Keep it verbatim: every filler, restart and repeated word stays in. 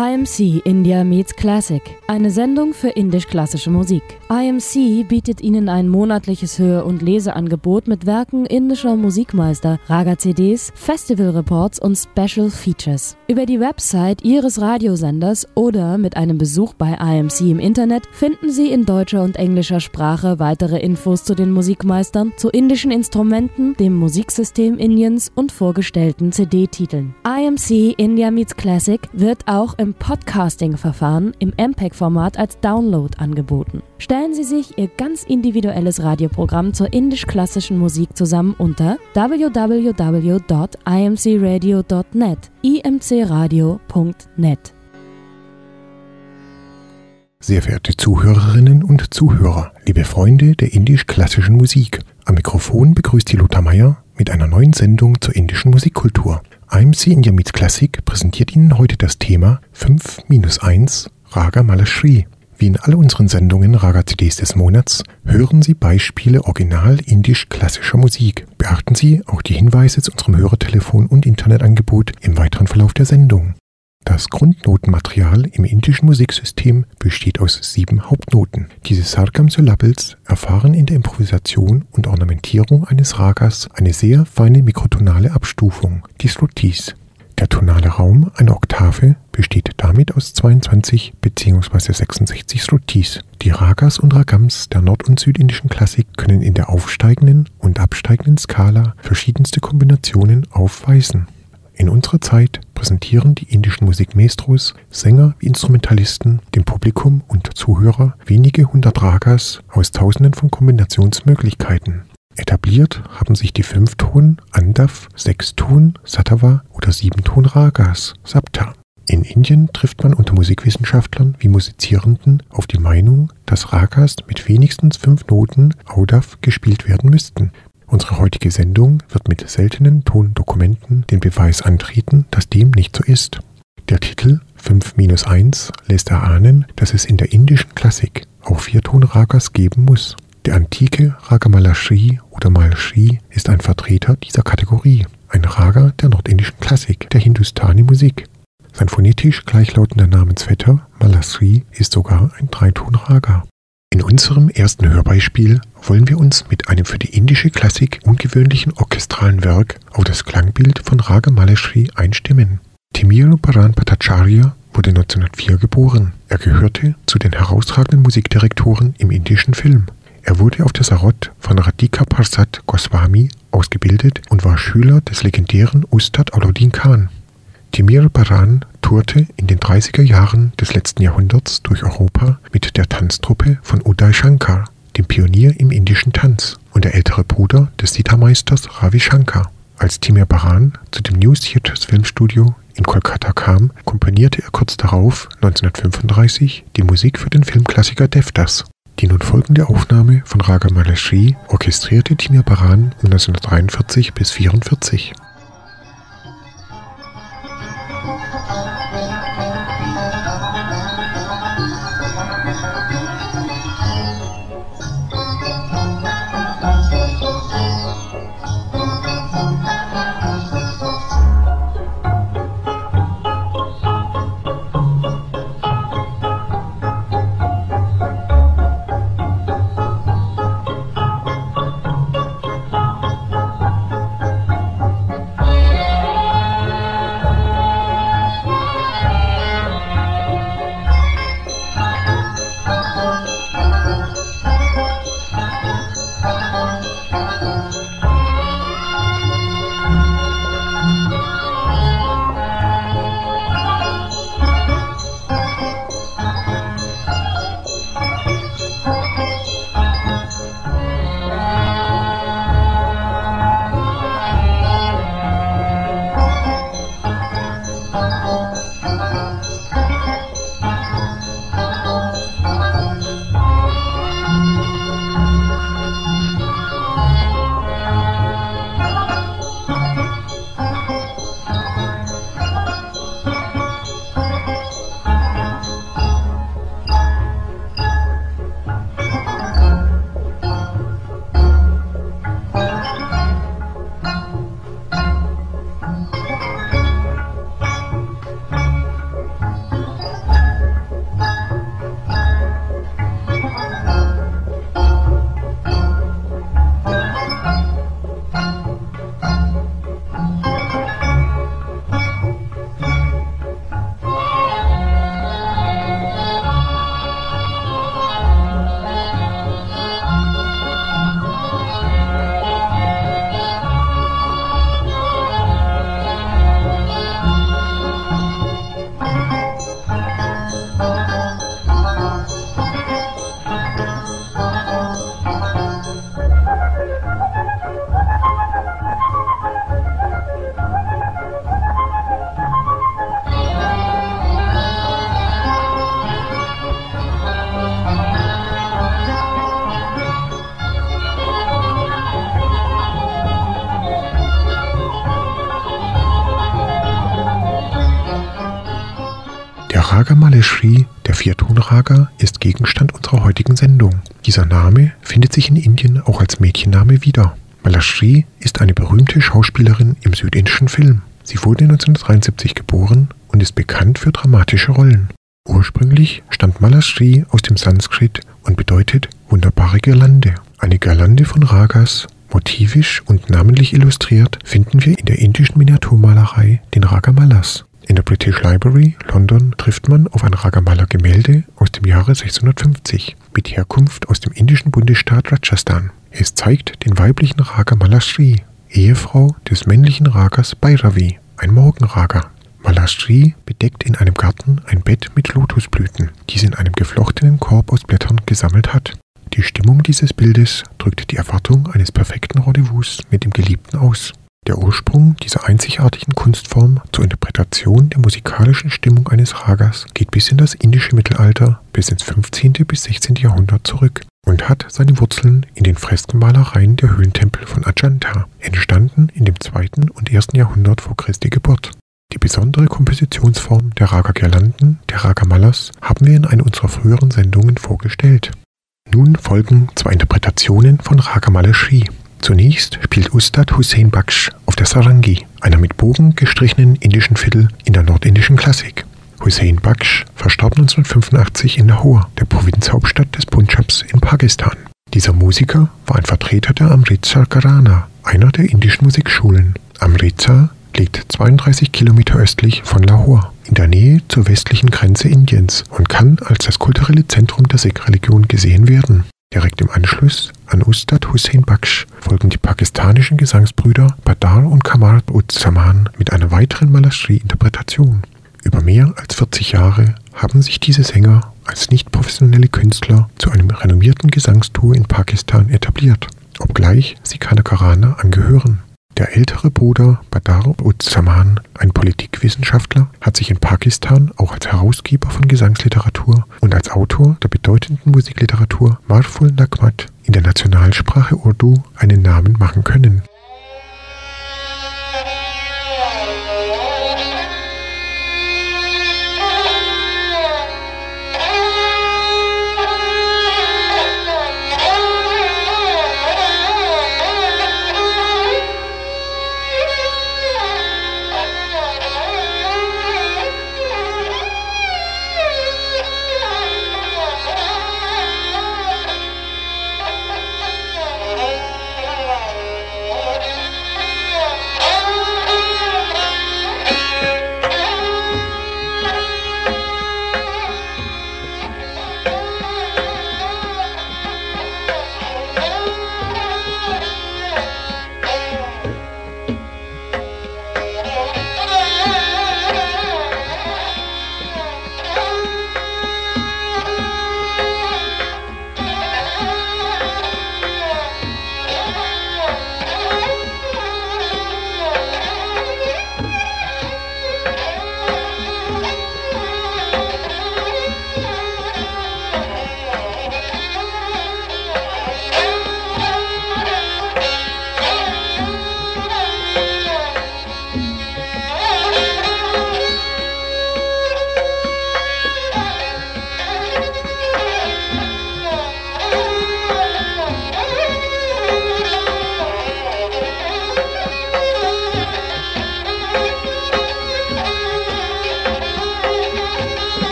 I M C India Meets Classic, eine Sendung für indisch-klassische Musik. I M C bietet Ihnen ein monatliches Hör- und Leseangebot mit Werken indischer Musikmeister, Raga-C Ds, Festival-Reports und Special Features. Über die Website Ihres Radiosenders oder mit einem Besuch bei I M C im Internet finden Sie in deutscher und englischer Sprache weitere Infos zu den Musikmeistern, zu indischen Instrumenten, dem Musiksystem Indiens und vorgestellten C D-Titeln. I M C India Meets Classic wird auch im Podcasting-Verfahren im M P E G-Format als Download angeboten. Stellen Sie sich Ihr ganz individuelles Radioprogramm zur indisch-klassischen Musik zusammen unter w w w punkt i m c radio punkt net, i m c radio punkt net. Sehr verehrte Zuhörerinnen und Zuhörer, liebe Freunde der indisch-klassischen Musik, am Mikrofon begrüßt die Lothar Meier mit einer neuen Sendung zur indischen Musikkultur. I M C India Meets Classic präsentiert Ihnen heute das Thema fünf minus eins Raga Malashri. Wie in all unseren Sendungen Raga-C Ds des Monats hören Sie Beispiele original indisch-klassischer Musik. Beachten Sie auch die Hinweise zu unserem Hörertelefon und Internetangebot im weiteren Verlauf der Sendung. Das Grundnotenmaterial im indischen Musiksystem besteht aus sieben Hauptnoten. Diese Sargam-Syllables erfahren in der Improvisation und Ornamentierung eines Ragas eine sehr feine mikrotonale Abstufung, die Shrutis. Der tonale Raum einer Oktave besteht damit aus zweiundzwanzig bzw. sechsundsechzig Shrutis. Die Ragas und Ragams der nord- und südindischen Klassik können in der aufsteigenden und absteigenden Skala verschiedenste Kombinationen aufweisen. In unserer Zeit präsentieren die indischen Musikmaestros, Sänger wie Instrumentalisten, dem Publikum und Zuhörer wenige hundert Ragas aus tausenden von Kombinationsmöglichkeiten. Etabliert haben sich die Fünfton-, Andav-, Sechston-, Satava- oder Siebenton-Ragas, Sapta. In Indien trifft man unter Musikwissenschaftlern wie Musizierenden auf die Meinung, dass Ragas mit wenigstens fünf Noten Audav gespielt werden müssten. Unsere heutige Sendung wird mit seltenen Tondokumenten den Beweis antreten, dass dem nicht so ist. Der Titel fünf minus eins lässt erahnen, dass es in der indischen Klassik auch Vierton-Ragas geben muss. Der antike Raga Malashri oder Malshri ist ein Vertreter dieser Kategorie, ein Raga der nordindischen Klassik, der Hindustani-Musik. Sein phonetisch gleichlautender Namensvetter Malashri ist sogar ein Dreiton-Raga. In unserem ersten Hörbeispiel wollen wir uns mit einem für die indische Klassik ungewöhnlichen orchestralen Werk auf das Klangbild von Raga Malashri einstimmen. Timirbaran Bhattacharya wurde neunzehnhundertvier geboren. Er gehörte zu den herausragenden Musikdirektoren im indischen Film. Er wurde auf der Sarod von Radhika Prasad Goswami ausgebildet und war Schüler des legendären Ustad Alauddin Khan. Timirbaran tourte in den dreißiger Jahren des letzten Jahrhunderts durch Europa mit der Tanztruppe von Uday Shankar, dem Pionier im indischen Tanz und der ältere Bruder des Sitar-Meisters Ravi Shankar. Als Timirbaran zu dem New Theatres Filmstudio in Kolkata kam, komponierte er kurz darauf, neunzehnhundertfünfunddreißig, die Musik für den Filmklassiker Devdas. Die nun folgende Aufnahme von Raga Malashri orchestrierte Timirbaran um neunzehnhundertdreiundvierzig bis vierundvierzig. Raga Maleshri, der Vierton-Raga, ist Gegenstand unserer heutigen Sendung. Dieser Name findet sich in Indien auch als Mädchenname wieder. Maleshri ist eine berühmte Schauspielerin im südindischen Film. Sie wurde neunzehnhundertdreiundsiebzig geboren und ist bekannt für dramatische Rollen. Ursprünglich stammt Maleshri aus dem Sanskrit und bedeutet wunderbare Girlande. Eine Girlande von Ragas, motivisch und namentlich illustriert, finden wir in der indischen Miniaturmalerei, den Ragamalas. In der British Library, London, trifft man auf ein Ragamala-Gemälde aus dem Jahre sechzehnhundertfünfzig mit Herkunft aus dem indischen Bundesstaat Rajasthan. Es zeigt den weiblichen Raga Maleshri, Ehefrau des männlichen Ragas Bhairavi, ein Morgenraga. Maleshri bedeckt in einem Garten ein Bett mit Lotusblüten, die sie in einem geflochtenen Korb aus Blättern gesammelt hat. Die Stimmung dieses Bildes drückt die Erwartung eines perfekten Rendezvous mit dem Geliebten aus. Der Ursprung dieser einzigartigen Kunstform zur Interpretation der musikalischen Stimmung eines Ragas geht bis in das indische Mittelalter, bis ins fünfzehnten bis sechzehnten Jahrhundert zurück und hat seine Wurzeln in den Freskenmalereien der Höhlentempel von Ajanta, entstanden in dem zweiten und ersten Jahrhundert vor Christi Geburt. Die besondere Kompositionsform der Raga-Girlanden, der Ragamalas, haben wir in einer unserer früheren Sendungen vorgestellt. Nun folgen zwei Interpretationen von Raga Maleshri. Zunächst spielt Ustad Hussain Baksh auf der Sarangi, einer mit Bogen gestrichenen indischen Fiddle in der nordindischen Klassik. Hussain Baksh verstarb neunzehnhundertfünfundachtzig in Lahore, der Provinzhauptstadt des Punjabs in Pakistan. Dieser Musiker war ein Vertreter der Amritsar Gharana, einer der indischen Musikschulen. Amritsar liegt zweiunddreißig Kilometer östlich von Lahore, in der Nähe zur westlichen Grenze Indiens und kann als das kulturelle Zentrum der Sikh-Religion gesehen werden. Direkt im Anschluss an Ustad Hussain Baksh folgen die pakistanischen Gesangsbrüder Badar und Kamar Uz-Zaman mit einer weiteren Maleshri-Interpretation. Über mehr als vierzig Jahre haben sich diese Sänger als nicht professionelle Künstler zu einem renommierten Gesangstour in Pakistan etabliert, obgleich sie keiner Gharana angehören. Der ältere Bruder Badar Uz-Zaman, ein Politikwissenschaftler, hat sich in Pakistan auch als Herausgeber von Gesangsliteratur und als Autor der bedeutenden Musikliteratur Marful Nagmat in der Nationalsprache Urdu einen Namen machen können.